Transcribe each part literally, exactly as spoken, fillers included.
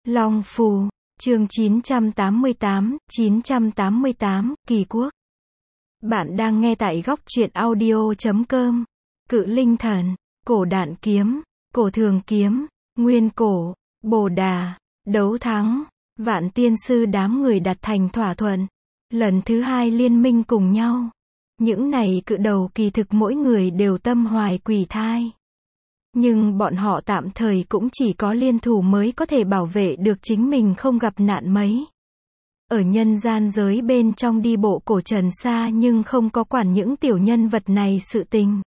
Long Phù, chương chín trăm tám mươi tám, chín trăm tám mươi tám, Kỳ Quốc. Bạn đang nghe tại góc truyện audio chấm com. Cự linh thần, cổ đạn kiếm, cổ thường kiếm, nguyên cổ, bồ đà, đấu thắng, vạn tiên sư đám người đạt thành thỏa thuận. Lần thứ hai liên minh cùng nhau. Những này cự đầu kỳ thực mỗi người đều tâm hoài quỷ thai. Nhưng bọn họ tạm thời cũng chỉ có liên thủ mới có thể bảo vệ được chính mình không gặp nạn mấy. Ở nhân gian giới bên trong đi bộ cổ trần xa nhưng không có quản những tiểu nhân vật này sự tình.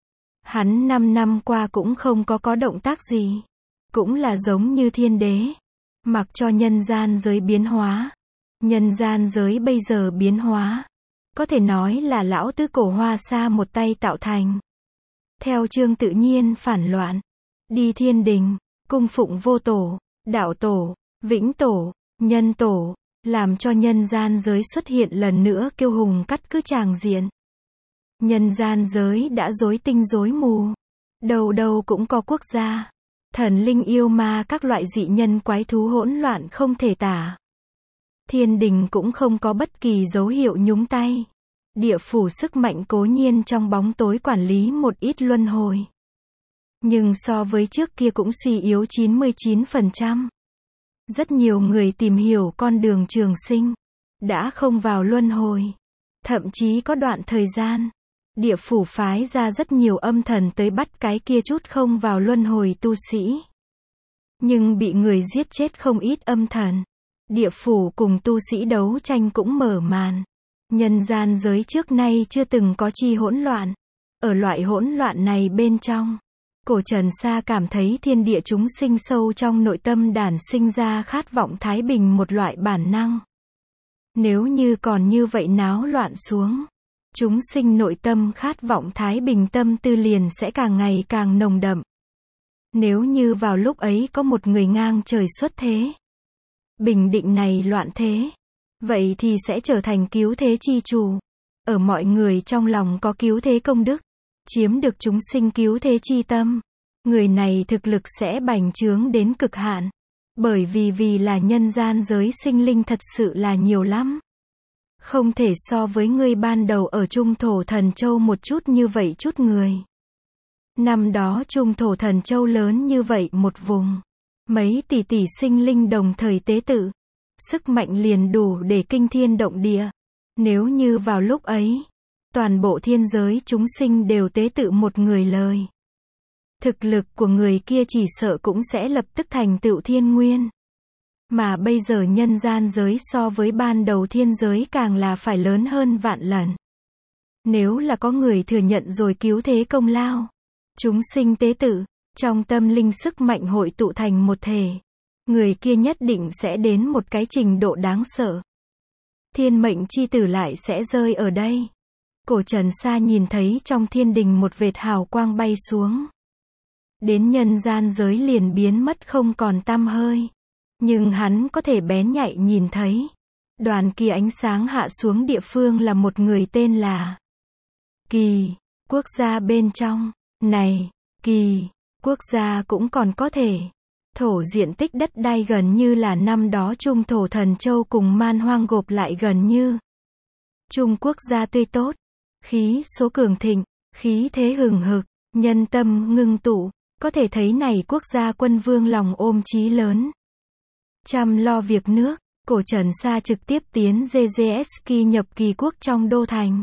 Hắn năm năm qua cũng không có có động tác gì. Cũng là giống như thiên đế. Mặc cho nhân gian giới biến hóa. Nhân gian giới bây giờ biến hóa. Có thể nói là lão tứ cổ hoa sa một tay tạo thành. Theo chương tự nhiên phản loạn. Đi thiên đình, cung phụng vô tổ, đạo tổ, vĩnh tổ, nhân tổ, làm cho nhân gian giới xuất hiện lần nữa kiêu hùng cắt cứ tràng diện. Nhân gian giới đã rối tinh rối mù. Đầu đầu cũng có quốc gia. Thần linh yêu ma các loại dị nhân quái thú hỗn loạn không thể tả. Thiên đình cũng không có bất kỳ dấu hiệu nhúng tay. Địa phủ sức mạnh cố nhiên trong bóng tối quản lý một ít luân hồi. Nhưng so với trước kia cũng suy yếu chín mươi chín phần trăm. Rất nhiều người tìm hiểu con đường trường sinh. Đã không vào luân hồi. Thậm chí có đoạn thời gian. Địa phủ phái ra rất nhiều âm thần tới bắt cái kia chút không vào luân hồi tu sĩ. Nhưng bị người giết chết không ít âm thần. Địa phủ cùng tu sĩ đấu tranh cũng mở màn. Nhân gian giới trước nay chưa từng có chi hỗn loạn. Ở loại hỗn loạn này bên trong, cổ trần sa cảm thấy thiên địa chúng sinh sâu trong nội tâm đản sinh ra khát vọng thái bình một loại bản năng. Nếu như còn như vậy náo loạn xuống, chúng sinh nội tâm khát vọng thái bình tâm tư liền sẽ càng ngày càng nồng đậm. Nếu như vào lúc ấy có một người ngang trời xuất thế, bình định này loạn thế, vậy thì sẽ trở thành cứu thế chi chủ. Ở mọi người trong lòng có cứu thế công đức, chiếm được chúng sinh cứu thế chi tâm. Người này thực lực sẽ bành trướng đến cực hạn. Bởi vì vì là nhân gian giới sinh linh thật sự là nhiều lắm. Không thể so với người ban đầu ở Trung Thổ Thần Châu một chút như vậy chút người. Năm đó Trung Thổ Thần Châu lớn như vậy một vùng. Mấy tỷ tỷ sinh linh đồng thời tế tự. Sức mạnh liền đủ để kinh thiên động địa. Nếu như vào lúc ấy, toàn bộ thiên giới chúng sinh đều tế tự một người lời. Thực lực của người kia chỉ sợ cũng sẽ lập tức thành tựu thiên nguyên. Mà bây giờ nhân gian giới so với ban đầu thiên giới càng là phải lớn hơn vạn lần. Nếu là có người thừa nhận rồi cứu thế công lao, chúng sinh tế tự, trong tâm linh sức mạnh hội tụ thành một thể. Người kia nhất định sẽ đến một cái trình độ đáng sợ. Thiên mệnh chi tử lại sẽ rơi ở đây. Cổ trần sa nhìn thấy trong thiên đình một vệt hào quang bay xuống. Đến nhân gian giới liền biến mất không còn tăm hơi. Nhưng hắn có thể bén nhạy nhìn thấy. Đoàn kia ánh sáng hạ xuống địa phương là một người tên là Kỳ, quốc gia bên trong. Này, Kỳ, quốc gia cũng còn có thể. Thổ diện tích đất đai gần như là năm đó Trung Thổ Thần Châu cùng man hoang gộp lại gần như. Trung quốc gia tươi tốt, khí số cường thịnh, khí thế hừng hực, nhân tâm ngưng tụ, có thể thấy này quốc gia quân vương lòng ôm chí lớn. Chăm lo việc nước, cổ trần sa trực tiếp tiến giê giê ét Kỳ nhập Kỳ quốc trong đô thành.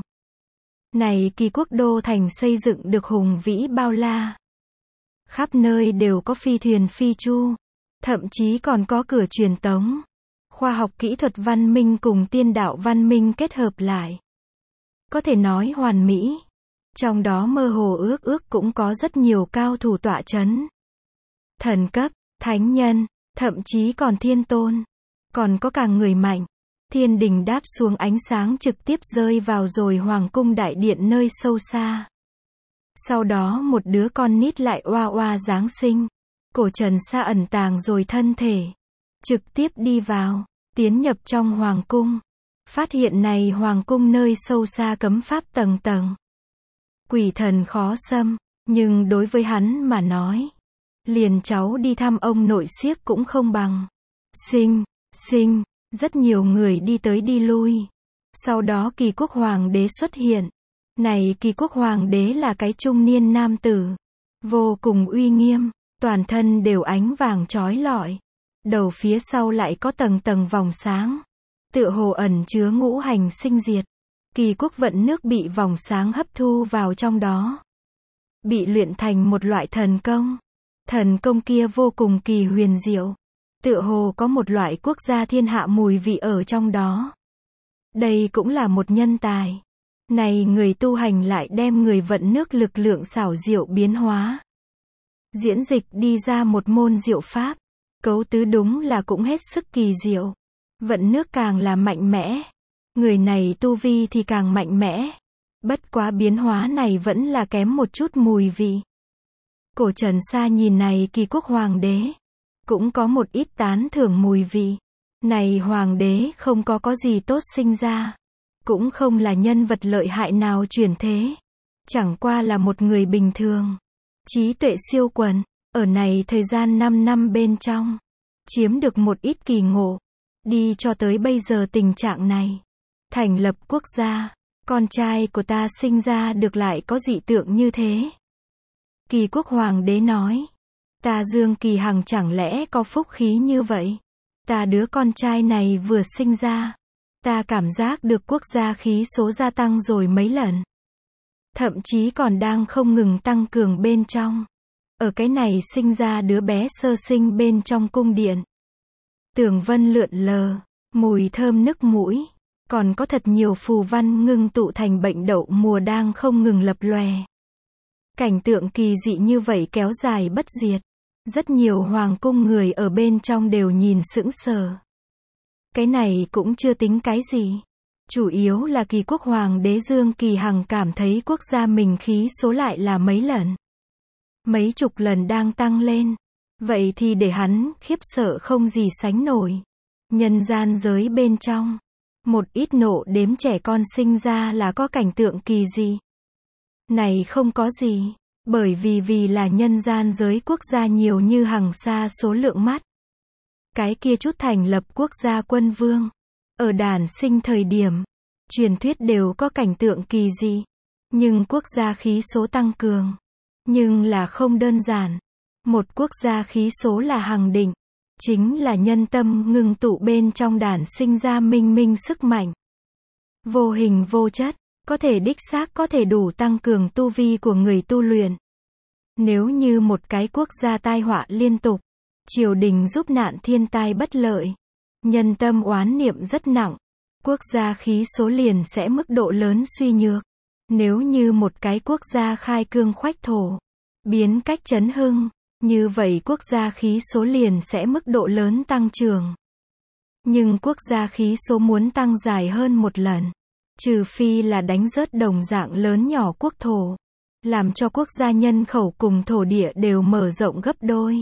Này Kỳ quốc đô thành xây dựng được hùng vĩ bao la. Khắp nơi đều có phi thuyền phi chu, thậm chí còn có cửa truyền tống. Khoa học kỹ thuật văn minh cùng tiên đạo văn minh kết hợp lại. Có thể nói hoàn mỹ. Trong đó mơ hồ ước ước cũng có rất nhiều cao thủ tọa chấn. Thần cấp, thánh nhân, thậm chí còn thiên tôn. Còn có cả người mạnh. Thiên đình đáp xuống ánh sáng trực tiếp rơi vào rồi hoàng cung đại điện nơi sâu xa. Sau đó một đứa con nít lại oa oa giáng sinh. Cổ trần sa ẩn tàng rồi thân thể. Trực tiếp đi vào, tiến nhập trong hoàng cung. Phát hiện này hoàng cung nơi sâu xa cấm pháp tầng tầng. Quỷ thần khó xâm, nhưng đối với hắn mà nói. Liền cháu đi thăm ông nội xiếc cũng không bằng. Sinh, sinh, rất nhiều người đi tới đi lui. Sau đó Kỳ Quốc Hoàng đế xuất hiện. Này Kỳ Quốc Hoàng đế là cái trung niên nam tử. Vô cùng uy nghiêm, toàn thân đều ánh vàng chói lọi. Đầu phía sau lại có tầng tầng vòng sáng. Tựa hồ ẩn chứa ngũ hành sinh diệt. Kỳ quốc vận nước bị vòng sáng hấp thu vào trong đó. Bị luyện thành một loại thần công. Thần công kia vô cùng kỳ huyền diệu. Tựa hồ có một loại quốc gia thiên hạ mùi vị ở trong đó. Đây cũng là một nhân tài. Này người tu hành lại đem người vận nước lực lượng xảo diệu biến hóa. Diễn dịch đi ra một môn diệu pháp. Cấu tứ đúng là cũng hết sức kỳ diệu. Vận nước càng là mạnh mẽ. Người này tu vi thì càng mạnh mẽ. Bất quá biến hóa này vẫn là kém một chút mùi vị. Cổ Trần Sa nhìn này Kỳ Quốc Hoàng đế. Cũng có một ít tán thưởng mùi vị. Này Hoàng đế không có có gì tốt sinh ra. Cũng không là nhân vật lợi hại nào chuyển thế. Chẳng qua là một người bình thường. Trí tuệ siêu quần. Ở này thời gian năm năm bên trong. Chiếm được một ít kỳ ngộ. Đi cho tới bây giờ tình trạng này. Thành lập quốc gia. Con trai của ta sinh ra được lại có dị tượng như thế. Kỳ Quốc Hoàng đế nói. Ta Dương Kỳ Hằng chẳng lẽ có phúc khí như vậy. Ta đứa con trai này vừa sinh ra. Ta cảm giác được quốc gia khí số gia tăng rồi mấy lần. Thậm chí còn đang không ngừng tăng cường bên trong. Ở cái này sinh ra đứa bé sơ sinh bên trong cung điện. Tường vân lượn lờ, mùi thơm nức mũi. Còn có thật nhiều phù văn ngưng tụ thành bệnh đậu mùa đang không ngừng lập lòe. Cảnh tượng kỳ dị như vậy kéo dài bất diệt. Rất nhiều hoàng cung người ở bên trong đều nhìn sững sờ. Cái này cũng chưa tính cái gì. Chủ yếu là Kỳ Quốc Hoàng đế Dương Kỳ Hằng cảm thấy quốc gia mình khí số lại là mấy lần. Mấy chục lần đang tăng lên. Vậy thì để hắn khiếp sợ không gì sánh nổi. Nhân gian giới bên trong. Một ít nộ đếm trẻ con sinh ra là có cảnh tượng kỳ gì. Này không có gì. Bởi vì vì là nhân gian giới quốc gia nhiều như hằng sa số lượng mắt. Cái kia chút thành lập quốc gia quân vương. Ở đản sinh thời điểm. Truyền thuyết đều có cảnh tượng kỳ dị. Nhưng quốc gia khí số tăng cường. Nhưng là không đơn giản. Một quốc gia khí số là hằng định. Chính là nhân tâm ngưng tụ bên trong đản sinh ra minh minh sức mạnh. Vô hình vô chất. Có thể đích xác có thể đủ tăng cường tu vi của người tu luyện. Nếu như một cái quốc gia tai họa liên tục. Triều đình giúp nạn thiên tai bất lợi. Nhân tâm oán niệm rất nặng. Quốc gia khí số liền sẽ mức độ lớn suy nhược. Nếu như một cái quốc gia khai cương khoách thổ. Biến cách chấn hưng. Như vậy quốc gia khí số liền sẽ mức độ lớn tăng trưởng. Nhưng quốc gia khí số muốn tăng dài hơn một lần. Trừ phi là đánh rớt đồng dạng lớn nhỏ quốc thổ. Làm cho quốc gia nhân khẩu cùng thổ địa đều mở rộng gấp đôi.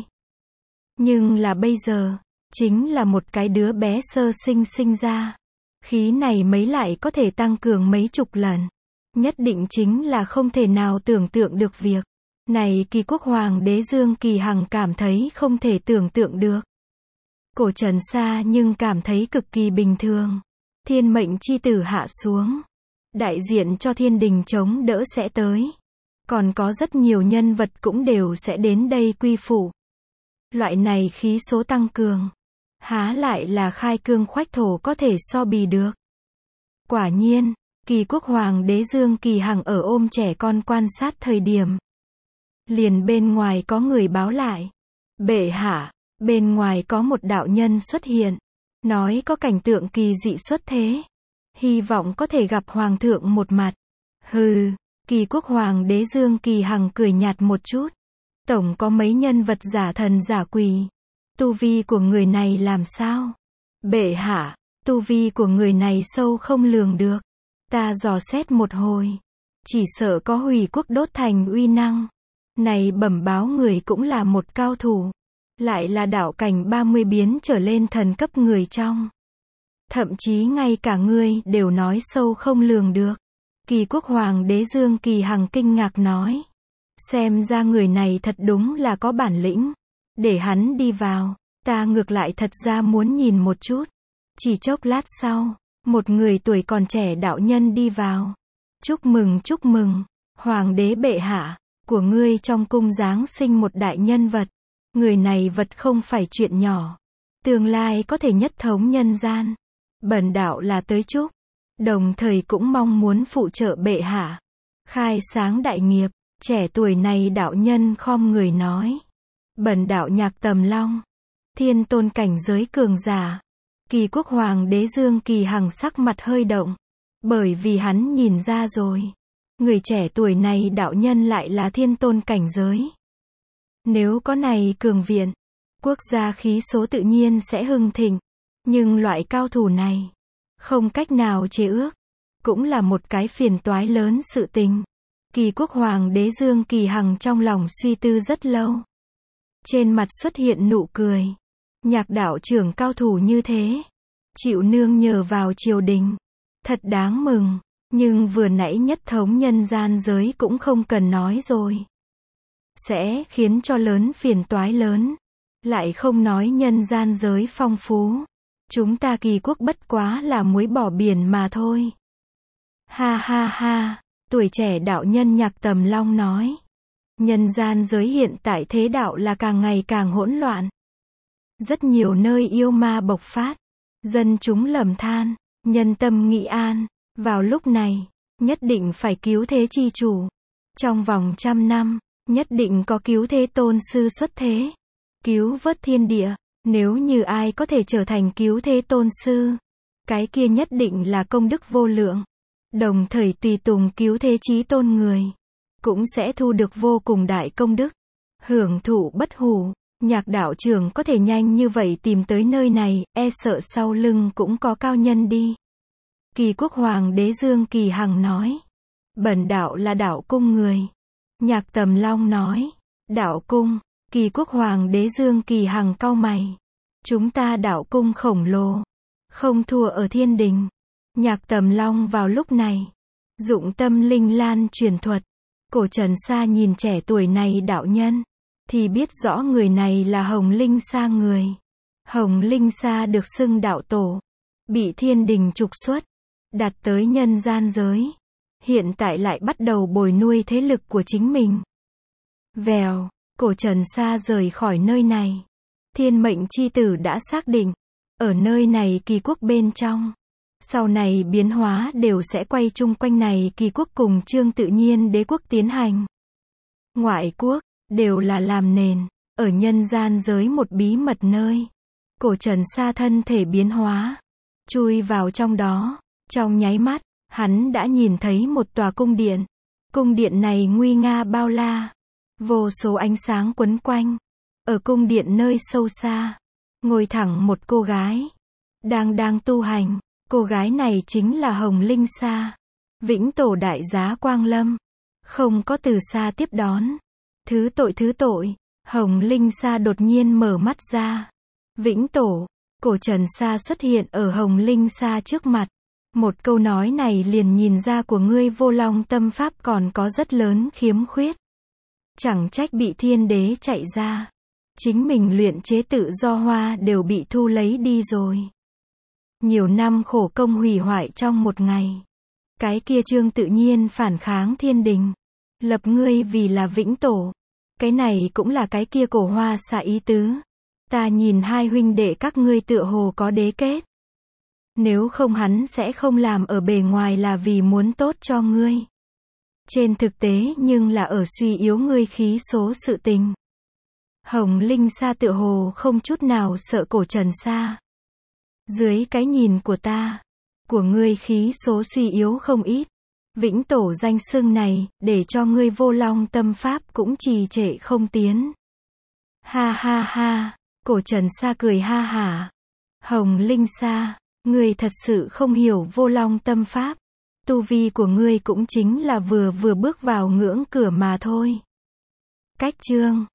Nhưng là bây giờ. Chính là một cái đứa bé sơ sinh sinh ra. Khí này mấy lại có thể tăng cường mấy chục lần. Nhất định chính là không thể nào tưởng tượng được việc. Này Kỳ Quốc Hoàng đế Dương Kỳ Hằng cảm thấy không thể tưởng tượng được. Cổ Trần Sa nhưng cảm thấy cực kỳ bình thường. Thiên mệnh chi tử hạ xuống. Đại diện cho thiên đình chống đỡ sẽ tới. Còn có rất nhiều nhân vật cũng đều sẽ đến đây quy phụ. Loại này khí số tăng cường. Há lại là khai cương khoách thổ có thể so bì được. Quả nhiên, Kỳ Quốc Hoàng đế Dương Kỳ Hằng ở ôm trẻ con quan sát thời điểm. Liền bên ngoài có người báo lại. Bệ hạ, bên ngoài có một đạo nhân xuất hiện. Nói có cảnh tượng kỳ dị xuất thế. Hy vọng có thể gặp Hoàng thượng một mặt. Hừ, Kỳ Quốc Hoàng đế Dương Kỳ Hằng cười nhạt một chút. Tổng có mấy nhân vật giả thần giả quỷ. Tu vi của người này làm sao? Bệ hạ, tu vi của người này sâu không lường được. Ta dò xét một hồi. Chỉ sợ có hủy quốc đốt thành uy năng. Này bẩm báo người cũng là một cao thủ. Lại là đạo cảnh ba mươi biến trở lên thần cấp người trong. Thậm chí ngay cả ngươi đều nói sâu không lường được. Kỳ Quốc Hoàng đế Dương Kỳ Hằng kinh ngạc nói. Xem ra người này thật đúng là có bản lĩnh. Để hắn đi vào. Ta ngược lại thật ra muốn nhìn một chút. Chỉ chốc lát sau, một người tuổi còn trẻ đạo nhân đi vào. Chúc mừng chúc mừng, Hoàng đế bệ hạ, của ngươi trong cung giáng sinh một đại nhân vật. Người này vật không phải chuyện nhỏ. Tương lai có thể nhất thống nhân gian. Bần đạo là tới chúc. Đồng thời cũng mong muốn phụ trợ bệ hạ. Khai sáng đại nghiệp. Trẻ tuổi này đạo nhân khom người nói. Bần đạo Nhạc Tầm Long. Thiên tôn cảnh giới cường giả. Kỳ quốc hoàng đế Dương Kỳ Hằng sắc mặt hơi động. Bởi vì hắn nhìn ra rồi. Người trẻ tuổi này đạo nhân lại là thiên tôn cảnh giới. Nếu có này cường viện, quốc gia khí số tự nhiên sẽ hưng thịnh. Nhưng loại cao thủ này, không cách nào chế ước. Cũng là một cái phiền toái lớn sự tình. Kỳ quốc hoàng đế Dương Kỳ Hằng trong lòng suy tư rất lâu. Trên mặt xuất hiện nụ cười. Nhạc đạo trưởng cao thủ như thế. Chịu nương nhờ vào triều đình. Thật đáng mừng. Nhưng vừa nãy nhất thống nhân gian giới cũng không cần nói rồi. Sẽ khiến cho lớn phiền toái lớn. Lại không nói nhân gian giới phong phú. Chúng ta Kỳ quốc bất quá là muối bỏ biển mà thôi. Ha ha ha, tuổi trẻ đạo nhân Nhạc Tầm Long nói. Nhân gian giới hiện tại thế đạo là càng ngày càng hỗn loạn. Rất nhiều nơi yêu ma bộc phát. Dân chúng lầm than, nhân tâm nghị an. Vào lúc này, nhất định phải cứu thế chi chủ. Trong vòng trăm năm, nhất định có cứu thế tôn sư xuất thế. Cứu vớt thiên địa. Nếu như ai có thể trở thành cứu thế tôn sư, cái kia nhất định là công đức vô lượng. Đồng thời tùy tùng cứu thế chí tôn người, cũng sẽ thu được vô cùng đại công đức. Hưởng thụ bất hủ. Nhạc đạo trưởng có thể nhanh như vậy tìm tới nơi này, e sợ sau lưng cũng có cao nhân đi. Kỳ quốc hoàng đế Dương Kỳ Hằng nói. Bần đạo là đạo cung người. Nhạc Tầm Long nói. Đạo cung. Kỳ quốc hoàng đế Dương Kỳ Hằng cau mày. Chúng ta đạo cung khổng lồ. Không thua ở thiên đình. Nhạc Tầm Long vào lúc này. Dụng tâm linh lan truyền thuật. Cổ Trần Sa nhìn trẻ tuổi này đạo nhân. Thì biết rõ người này là Hồng Linh Sa người. Hồng Linh Sa được xưng đạo tổ. Bị thiên đình trục xuất. Đặt tới nhân gian giới. Hiện tại lại bắt đầu bồi nuôi thế lực của chính mình. Vèo, Cổ Trần Sa rời khỏi nơi này. Thiên mệnh chi tử đã xác định. Ở nơi này Kỳ quốc bên trong. Sau này biến hóa đều sẽ quay chung quanh này Kỳ quốc cùng Trương Tự Nhiên đế quốc tiến hành. Ngoại quốc, đều là làm nền. Ở nhân gian giới một bí mật nơi. Cổ Trần Sa thân thể biến hóa. Chui vào trong đó. Trong nháy mắt, hắn đã nhìn thấy một tòa cung điện. Cung điện này nguy nga bao la. Vô số ánh sáng quấn quanh. Ở cung điện nơi sâu xa, ngồi thẳng một cô gái. Đang đang tu hành. Cô gái này chính là Hồng Linh Sa. Vĩnh tổ đại giá Quang Lâm. Không có từ xa tiếp đón. Thứ tội thứ tội. Hồng Linh Sa đột nhiên mở mắt ra. Vĩnh tổ. Cổ Trần Sa xuất hiện ở Hồng Linh Sa trước mặt. Một câu nói này liền nhìn ra của ngươi Vô Long tâm pháp còn có rất lớn khiếm khuyết. Chẳng trách bị thiên đế chạy ra. Chính mình luyện chế tự do hoa đều bị thu lấy đi rồi. Nhiều năm khổ công hủy hoại trong một ngày. Cái kia Trương Tự Nhiên phản kháng thiên đình. Lập ngươi vì là vĩnh tổ. Cái này cũng là cái kia cổ hoa xạ ý tứ. Ta nhìn hai huynh đệ các ngươi tựa hồ có đế kết. Nếu không hắn sẽ không làm ở bề ngoài là vì muốn tốt cho ngươi. Trên thực tế nhưng là ở suy yếu ngươi khí số sự tình. Hồng Linh Sa tựa hồ không chút nào sợ Cổ Trần Sa. Dưới cái nhìn của ta, của ngươi khí số suy yếu không ít. Vĩnh tổ danh xưng này, để cho ngươi Vô Long tâm pháp cũng trì trệ không tiến. Ha ha ha, Cổ Trần Sa cười ha hả. Hồng Linh Sa, ngươi thật sự không hiểu Vô Long tâm pháp. Tu vi của ngươi cũng chính là vừa vừa bước vào ngưỡng cửa mà thôi. Cách chương